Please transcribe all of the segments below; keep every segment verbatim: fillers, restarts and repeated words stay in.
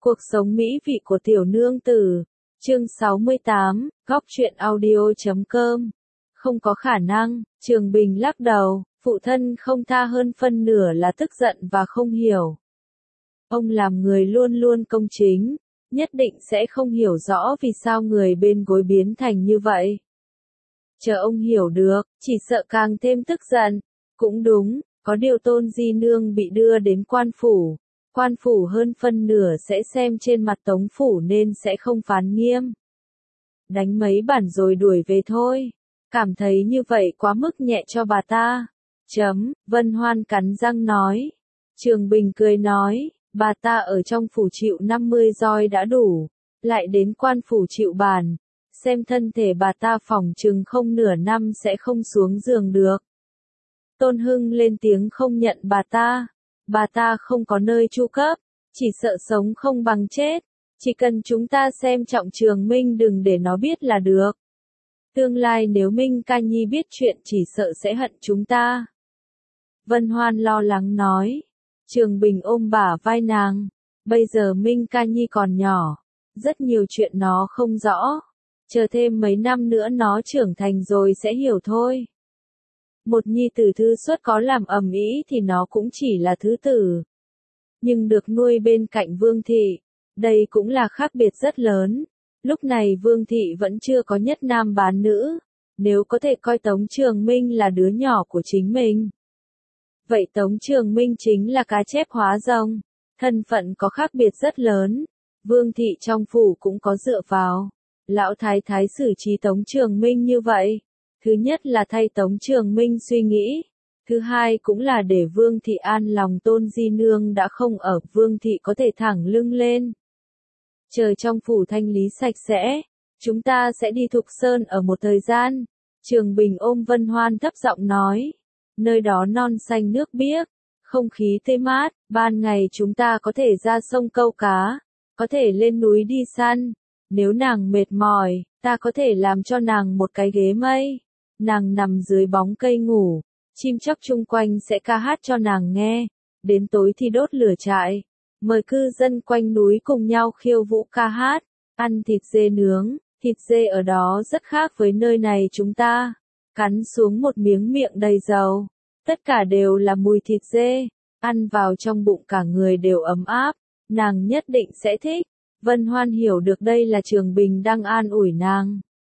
Cuộc sống mỹ vị của tiểu nương tử. Chương sáu mươi tám, góc truyện audio chấm com. Không có khả năng, Trường Bình lắc đầu, phụ thân không tha hơn phân nửa là tức giận và không hiểu. Ông làm người luôn luôn công chính, nhất định sẽ không hiểu rõ vì sao người bên gối biến thành như vậy. Chờ ông hiểu được, chỉ sợ càng thêm tức giận. Cũng đúng, có điều Tôn Di Nương bị đưa đến quan phủ. Quan phủ hơn phân nửa sẽ xem trên mặt Tống phủ nên sẽ không phán nghiêm. Đánh mấy bản rồi đuổi về thôi. Cảm thấy như vậy quá mức nhẹ cho bà ta. Chấm, Vân Hoan cắn răng nói. Trường Bình cười nói, bà ta ở trong phủ chịu năm mươi roi đã đủ. Lại đến quan phủ chịu bàn. Xem thân thể bà ta phỏng chừng không nửa năm sẽ không xuống giường được. Tôn Hưng lên tiếng không nhận bà ta. Bà ta không có nơi tru cấp, chỉ sợ sống không bằng chết. Chỉ cần chúng ta xem trọng Trường Minh đừng để nó biết là được. Tương lai nếu Minh Ca Nhi biết chuyện chỉ sợ sẽ hận chúng ta. Vân Hoan lo lắng nói. Trường Bình ôm bả vai nàng. Bây giờ Minh Ca Nhi còn nhỏ. Rất nhiều chuyện nó không rõ. Chờ thêm mấy năm nữa nó trưởng thành rồi sẽ hiểu thôi. Một nhi tử thứ xuất có làm ầm ĩ thì nó cũng chỉ là thứ tử. Nhưng được nuôi bên cạnh Vương Thị, đây cũng là khác biệt rất lớn. Lúc này Vương Thị vẫn chưa có nhất nam bán nữ, nếu có thể coi Tống Trường Minh là đứa nhỏ của chính mình. Vậy Tống Trường Minh chính là cá chép hóa rồng, thân phận có khác biệt rất lớn. Vương Thị trong phủ cũng có dựa vào. Lão Thái Thái xử trí Tống Trường Minh như vậy. Thứ nhất là thay Tống Trường Minh suy nghĩ. Thứ hai cũng là để Vương Thị an lòng Tôn Di Nương đã không ở, Vương Thị có thể thẳng lưng lên. Chờ trong phủ thanh lý sạch sẽ, chúng ta sẽ đi Thục Sơn ở một thời gian. Trường Bình ôm Vân Hoan thấp giọng nói. Nơi đó non xanh nước biếc, không khí tươi mát, ban ngày chúng ta có thể ra sông câu cá, có thể lên núi đi săn. Nếu nàng mệt mỏi, ta có thể làm cho nàng một cái ghế mây. Nàng nằm dưới bóng cây ngủ, chim chóc chung quanh sẽ ca hát cho nàng nghe. Đến tối thì đốt lửa trại, mời cư dân quanh núi cùng nhau khiêu vũ ca hát, ăn thịt dê nướng. Thịt dê ở đó rất khác với nơi này chúng ta. Cắn xuống một miếng miệng đầy dầu, tất cả đều là mùi thịt dê, ăn vào trong bụng cả người đều ấm áp, nàng nhất định sẽ thích. Vân Hoan hiểu được đây là Trường Bình đang an ủi nàng.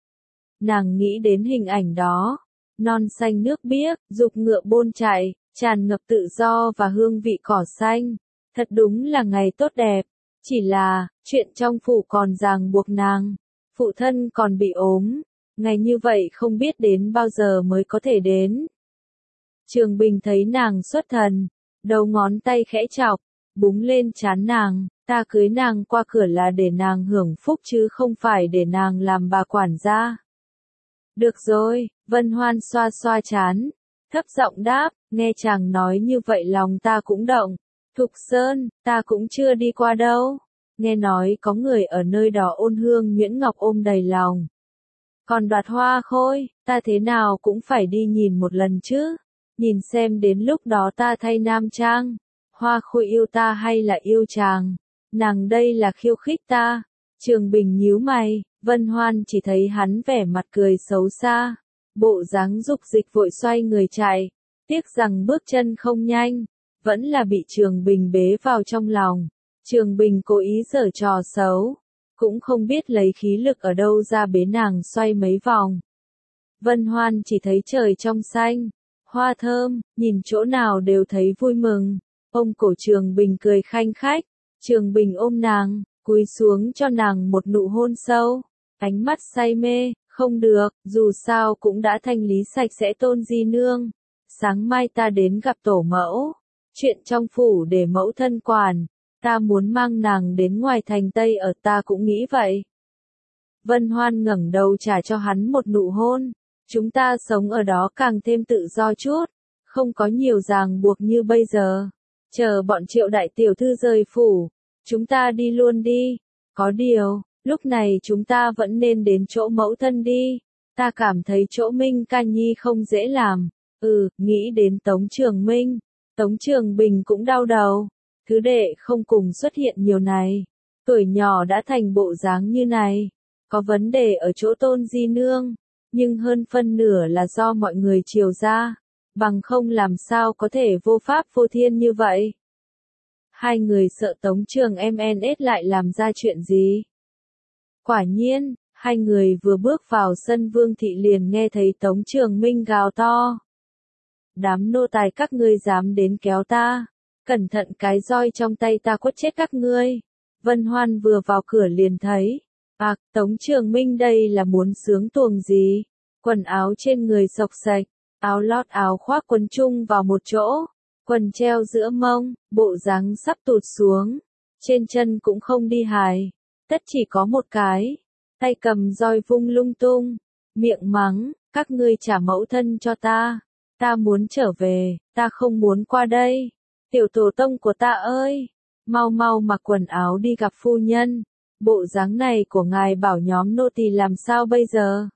Nàng nghĩ đến hình ảnh đó, non xanh nước biếc, dục ngựa bôn chạy, tràn ngập tự do và hương vị cỏ xanh. Thật đúng là ngày tốt đẹp. Chỉ là, chuyện trong phủ còn ràng buộc nàng. Phụ thân còn bị ốm. Ngày như vậy không biết đến bao giờ mới có thể đến. Trường Bình thấy nàng xuất thần, đầu ngón tay khẽ chọc, búng lên trán nàng. Ta cưới nàng qua cửa là để nàng hưởng phúc chứ không phải để nàng làm bà quản gia. Được rồi, Vân Hoan xoa xoa trán, thấp giọng đáp, nghe chàng nói như vậy lòng ta cũng động. Thục Sơn, ta cũng chưa đi qua đâu. Nghe nói có người ở nơi đó ôn hương nhuyễn ngọc ôm đầy lòng. Còn Đoạt Hoa Khôi, ta thế nào cũng phải đi nhìn một lần chứ. Nhìn xem đến lúc đó ta thay nam trang. Hoa Khôi yêu ta hay là yêu chàng? Nàng đây là khiêu khích ta. Trường Bình nhíu mày, Vân Hoan chỉ thấy hắn vẻ mặt cười xấu xa. Bộ dáng dục dịch vội xoay người chạy. Tiếc rằng bước chân không nhanh. Vẫn là bị Trường Bình bế vào trong lòng. Trường Bình cố ý giở trò xấu. Cũng không biết lấy khí lực ở đâu ra bế nàng xoay mấy vòng. Vân Hoan chỉ thấy trời trong xanh. Hoa thơm, nhìn chỗ nào đều thấy vui mừng. Ôm cổ Trường Bình cười khanh khách. Trường Bình ôm nàng, cúi xuống cho nàng một nụ hôn sâu. Ánh mắt say mê, không được, dù sao cũng đã thanh lý sạch sẽ Tôn Di Nương. Sáng mai ta đến gặp tổ mẫu. Chuyện trong phủ để mẫu thân quản. Ta muốn mang nàng đến ngoài thành Tây ở, ta cũng nghĩ vậy. Vân Hoan ngẩng đầu trả cho hắn một nụ hôn. Chúng ta sống ở đó càng thêm tự do chút. Không có nhiều ràng buộc như bây giờ. Chờ bọn Triệu đại tiểu thư rời phủ. Chúng ta đi luôn đi. Có điều, lúc này chúng ta vẫn nên đến chỗ mẫu thân đi. Ta cảm thấy chỗ Minh Ca Nhi không dễ làm. Ừ, nghĩ đến Tống Trường Minh. Tống Trường Bình cũng đau đầu. Thứ đệ không cùng xuất hiện nhiều này. Tuổi nhỏ đã thành bộ dáng như này, có vấn đề ở chỗ Tôn Di Nương, nhưng hơn phân nửa là do mọi người chiều ra, bằng không làm sao có thể vô pháp vô thiên như vậy. Hai người sợ Tống Trường em en ét lại làm ra chuyện gì. Quả nhiên, hai người vừa bước vào sân Vương thị liền nghe thấy Tống Trường Minh gào to. Đám nô tài các ngươi dám đến kéo ta, cẩn thận cái roi trong tay ta quất chết các ngươi. Vân Hoan vừa vào cửa liền thấy, à, Tống Trường Minh đây là muốn sướng tuồng gì, quần áo trên người xộc xạch, áo lót áo khoác quấn chung vào một chỗ, quần treo giữa mông, bộ dáng sắp tụt xuống, trên chân cũng không đi hài, tất chỉ có một cái, tay cầm roi vung lung tung, miệng mắng, các ngươi trả mẫu thân cho ta, ta muốn trở về, ta không muốn qua đây, tiểu tổ tông của ta ơi, mau mau mặc quần áo đi gặp phu nhân, bộ dáng này của ngài bảo nhóm nô tỳ làm sao bây giờ.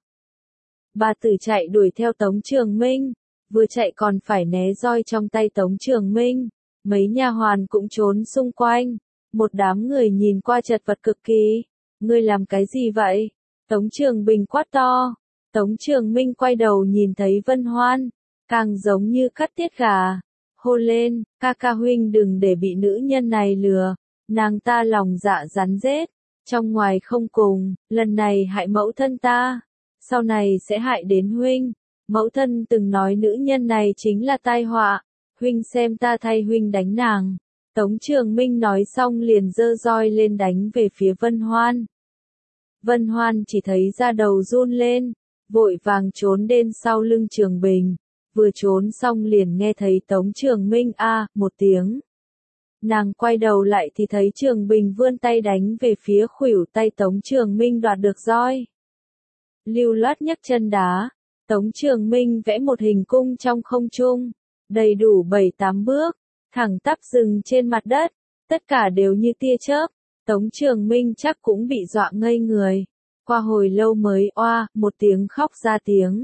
Bà tử chạy đuổi theo Tống Trường Minh, vừa chạy còn phải né roi trong tay Tống Trường Minh, mấy nha hoàn cũng trốn xung quanh, một đám người nhìn qua chật vật cực kỳ, ngươi làm cái gì vậy? Tống Trường Bình quát to, Tống Trường Minh quay đầu nhìn thấy Vân Hoan, càng giống như cắt tiết gà, hô lên, ca ca huynh đừng để bị nữ nhân này lừa, nàng ta lòng dạ rắn rết, trong ngoài không cùng, lần này hại mẫu thân ta, sau này sẽ hại đến huynh. Mẫu thân từng nói nữ nhân này chính là tai họa, huynh xem ta thay huynh đánh nàng. Tống Trường Minh nói xong liền giơ roi lên đánh về phía Vân Hoan. Vân Hoan chỉ thấy da đầu run lên, vội vàng trốn đến sau lưng Trường Bình, vừa trốn xong liền nghe thấy Tống Trường Minh a à, một tiếng. Nàng quay đầu lại thì thấy Trường Bình vươn tay đánh về phía khuỷu tay Tống Trường Minh đoạt được roi. Lưu loát nhấc chân đá. Tống Trường Minh vẽ một hình cung trong không trung, đầy đủ bảy tám bước, thẳng tắp dừng trên mặt đất, tất cả đều như tia chớp, Tống Trường Minh chắc cũng bị dọa ngây người, qua hồi lâu mới oa, một tiếng khóc ra tiếng.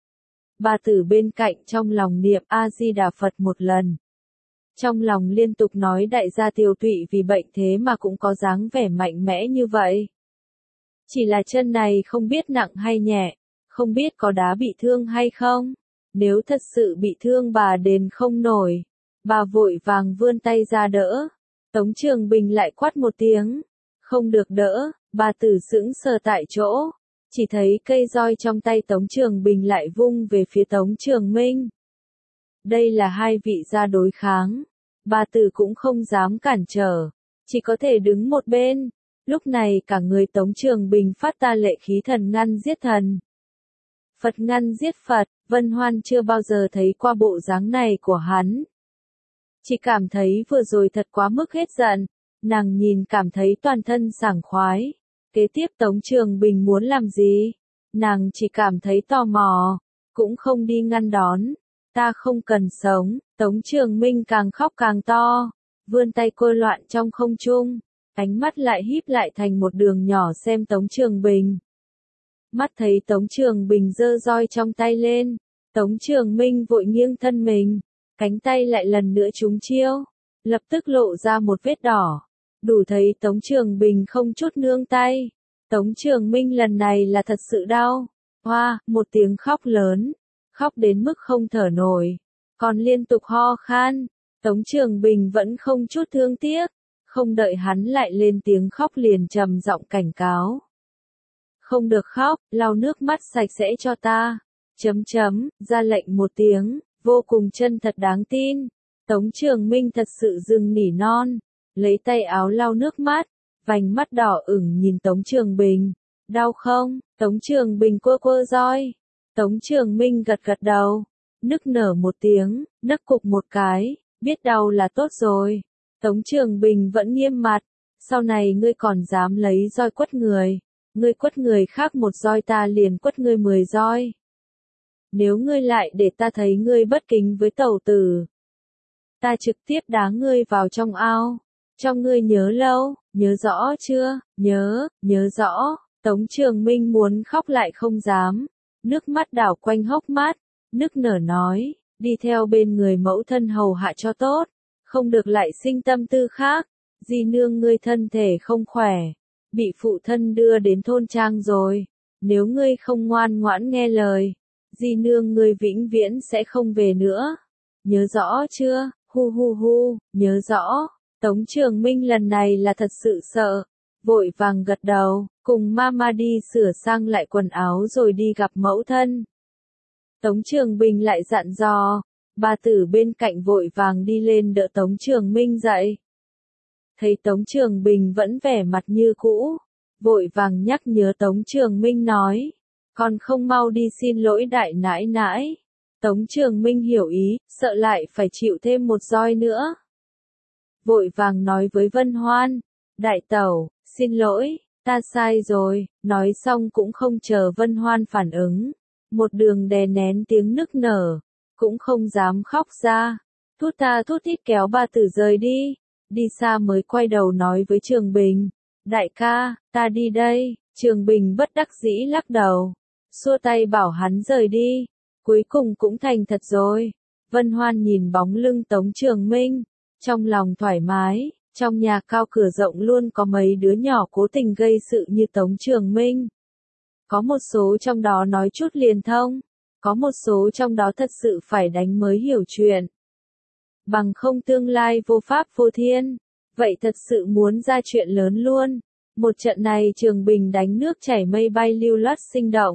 Bà tử bên cạnh trong lòng niệm A-di-đà Phật một lần. Trong lòng liên tục nói đại gia Tiêu Tụy vì bệnh thế mà cũng có dáng vẻ mạnh mẽ như vậy. Chỉ là chân này không biết nặng hay nhẹ. Không biết có đá bị thương hay không? Nếu thật sự bị thương bà đền không nổi. Bà vội vàng vươn tay ra đỡ. Tống Trường Bình lại quát một tiếng. Không được đỡ, bà tử sững sờ tại chỗ. Chỉ thấy cây roi trong tay Tống Trường Bình lại vung về phía Tống Trường Minh. Đây là hai vị gia đối kháng. Bà tử cũng không dám cản trở. Chỉ có thể đứng một bên. Lúc này cả người Tống Trường Bình phát ta lệ khí thần ngăn giết thần. Phật ngăn giết Phật, Vân Hoan chưa bao giờ thấy qua bộ dáng này của hắn. Chỉ cảm thấy vừa rồi thật quá mức hết giận, nàng nhìn cảm thấy toàn thân sảng khoái. Kế tiếp Tống Trường Bình muốn làm gì? Nàng chỉ cảm thấy tò mò, cũng không đi ngăn đón. Ta không cần sống, Tống Trường Minh càng khóc càng to, vươn tay cô loạn trong không trung, ánh mắt lại híp lại thành một đường nhỏ xem Tống Trường Bình. Mắt thấy Tống Trường Bình giơ roi trong tay lên, Tống Trường Minh vội nghiêng thân mình, cánh tay lại lần nữa trúng chiêu, lập tức lộ ra một vết đỏ, đủ thấy Tống Trường Bình không chút nương tay. Tống Trường Minh lần này là thật sự đau, hoa, một tiếng khóc lớn, khóc đến mức không thở nổi, còn liên tục ho khan. Tống Trường Bình vẫn không chút thương tiếc, không đợi hắn lại lên tiếng khóc liền trầm giọng cảnh cáo. Không được khóc, lau nước mắt sạch sẽ cho ta. Chấm chấm, ra lệnh một tiếng, vô cùng chân thật đáng tin. Tống Trường Minh thật sự dừng nỉ non, lấy tay áo lau nước mắt, vành mắt đỏ ửng nhìn Tống Trường Bình. Đau không? Tống Trường Bình quơ quơ roi. Tống Trường Minh gật gật đầu, nức nở một tiếng, nấc cục một cái, biết đau là tốt rồi. Tống Trường Bình vẫn nghiêm mặt, sau này ngươi còn dám lấy roi quất người. Ngươi quất người khác một roi ta liền quất ngươi mười roi. Nếu ngươi lại để ta thấy ngươi bất kính với tẩu tử, ta trực tiếp đá ngươi vào trong ao. Trong ngươi nhớ lâu, nhớ rõ chưa? Nhớ, nhớ rõ. Tống Trường Minh muốn khóc lại không dám, nước mắt đảo quanh hốc mắt, nức nở nói, đi theo bên người mẫu thân hầu hạ cho tốt, không được lại sinh tâm tư khác. Di nương ngươi thân thể không khỏe, bị phụ thân đưa đến thôn trang rồi, nếu ngươi không ngoan ngoãn nghe lời, di nương ngươi vĩnh viễn sẽ không về nữa. Nhớ rõ chưa? Hu hu hu, nhớ rõ. Tống Trường Minh lần này là thật sự sợ, vội vàng gật đầu, cùng mama đi sửa sang lại quần áo rồi đi gặp mẫu thân. Tống Trường Bình lại dặn dò, bà tử bên cạnh vội vàng đi lên đỡ Tống Trường Minh dậy. Thấy Tống Trường Bình vẫn vẻ mặt như cũ, vội vàng nhắc nhớ Tống Trường Minh nói, con không mau đi xin lỗi đại nãi nãi. Tống Trường Minh hiểu ý, sợ lại phải chịu thêm một roi nữa. Vội vàng nói với Vân Hoan, đại tẩu, xin lỗi, ta sai rồi, nói xong cũng không chờ Vân Hoan phản ứng. Một đường đè nén tiếng nức nở, cũng không dám khóc ra, thút tha thút thít kéo bà tử rời đi, đi xa mới quay đầu nói với Trường Bình, đại ca, ta đi đây. Trường Bình bất đắc dĩ lắc đầu, xua tay bảo hắn rời đi, cuối cùng cũng thành thật rồi. Vân Hoan nhìn bóng lưng Tống Trường Minh, trong lòng thoải mái, trong nhà cao cửa rộng luôn có mấy đứa nhỏ cố tình gây sự như Tống Trường Minh. Có một số trong đó nói chút liền thông, có một số trong đó thật sự phải đánh mới hiểu chuyện. Bằng không tương lai vô pháp vô thiên, vậy thật sự muốn ra chuyện lớn luôn. Một trận này Trường Bình đánh nước chảy mây bay lưu loát sinh động.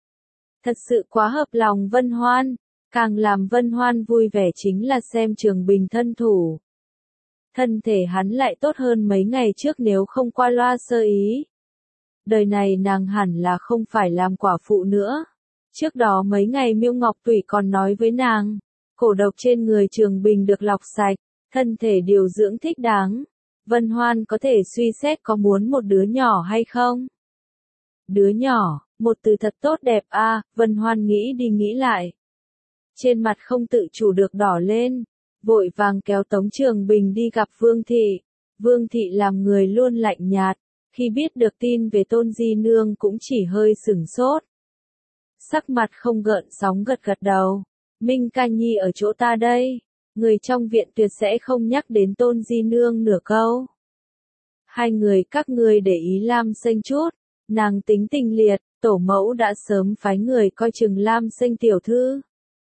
Thật sự quá hợp lòng Vân Hoan, càng làm Vân Hoan vui vẻ chính là xem Trường Bình thân thủ. Thân thể hắn lại tốt hơn mấy ngày trước nếu không qua loa sơ ý. Đời này nàng hẳn là không phải làm quả phụ nữa. Trước đó mấy ngày Miêu Ngọc Tủy còn nói với nàng, cổ độc trên người Trường Bình được lọc sạch, thân thể điều dưỡng thích đáng. Vân Hoan có thể suy xét có muốn một đứa nhỏ hay không? Đứa nhỏ, một từ thật tốt đẹp a, à, Vân Hoan nghĩ đi nghĩ lại. Trên mặt không tự chủ được đỏ lên, vội vàng kéo Tống Trường Bình đi gặp Vương Thị. Vương Thị làm người luôn lạnh nhạt, khi biết được tin về Tôn Di Nương cũng chỉ hơi sửng sốt. Sắc mặt không gợn sóng gật gật đầu, Minh ca nhi ở chỗ ta đây, người trong viện tuyệt sẽ không nhắc đến Tôn Di Nương nửa câu. Hai người các ngươi để ý Lam Xanh chút, nàng tính tình liệt, tổ mẫu đã sớm phái người coi chừng Lam Xanh tiểu thư.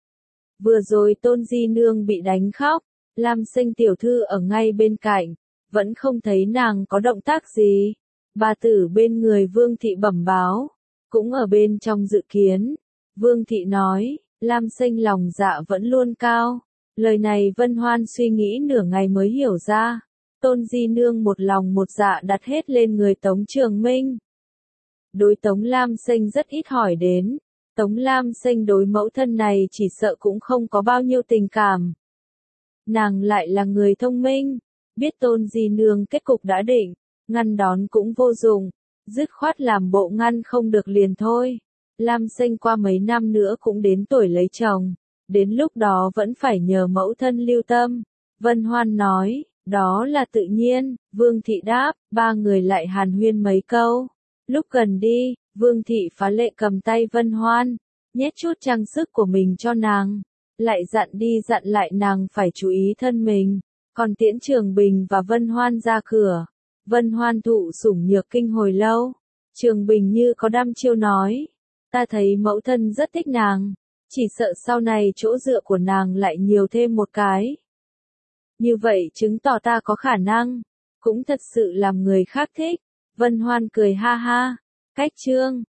Vừa rồi Tôn Di Nương bị đánh khóc, Lam Xanh tiểu thư ở ngay bên cạnh, vẫn không thấy nàng có động tác gì. Bà tử bên người Vương Thị bẩm báo, cũng ở bên trong dự kiến. Vương Thị nói, Lam Xanh lòng dạ vẫn luôn cao. Lời này Vân Hoan suy nghĩ nửa ngày mới hiểu ra. Tôn Di Nương một lòng một dạ đặt hết lên người Tống Trường Minh. Đối Tống Lam Xanh rất ít hỏi đến. Tống Lam Xanh đối mẫu thân này chỉ sợ cũng không có bao nhiêu tình cảm. Nàng lại là người thông minh, biết Tôn Di Nương kết cục đã định, ngăn đón cũng vô dụng, dứt khoát làm bộ ngăn không được liền thôi. Lam Xanh qua mấy năm nữa cũng đến tuổi lấy chồng, đến lúc đó vẫn phải nhờ mẫu thân lưu tâm. Vân Hoan nói, đó là tự nhiên. Vương Thị đáp, ba người lại hàn huyên mấy câu. Lúc gần đi, Vương Thị phá lệ cầm tay Vân Hoan, nhét chút trang sức của mình cho nàng, lại dặn đi dặn lại nàng phải chú ý thân mình, còn tiễn Trường Bình và Vân Hoan ra cửa. Vân Hoan thụ sủng nhược kinh hồi lâu, Trường Bình như có đăm chiêu nói, ta thấy mẫu thân rất thích nàng, chỉ sợ sau này chỗ dựa của nàng lại nhiều thêm một cái. Như vậy chứng tỏ ta có khả năng, cũng thật sự làm người khác thích. Vân Hoan cười ha ha, cách chương.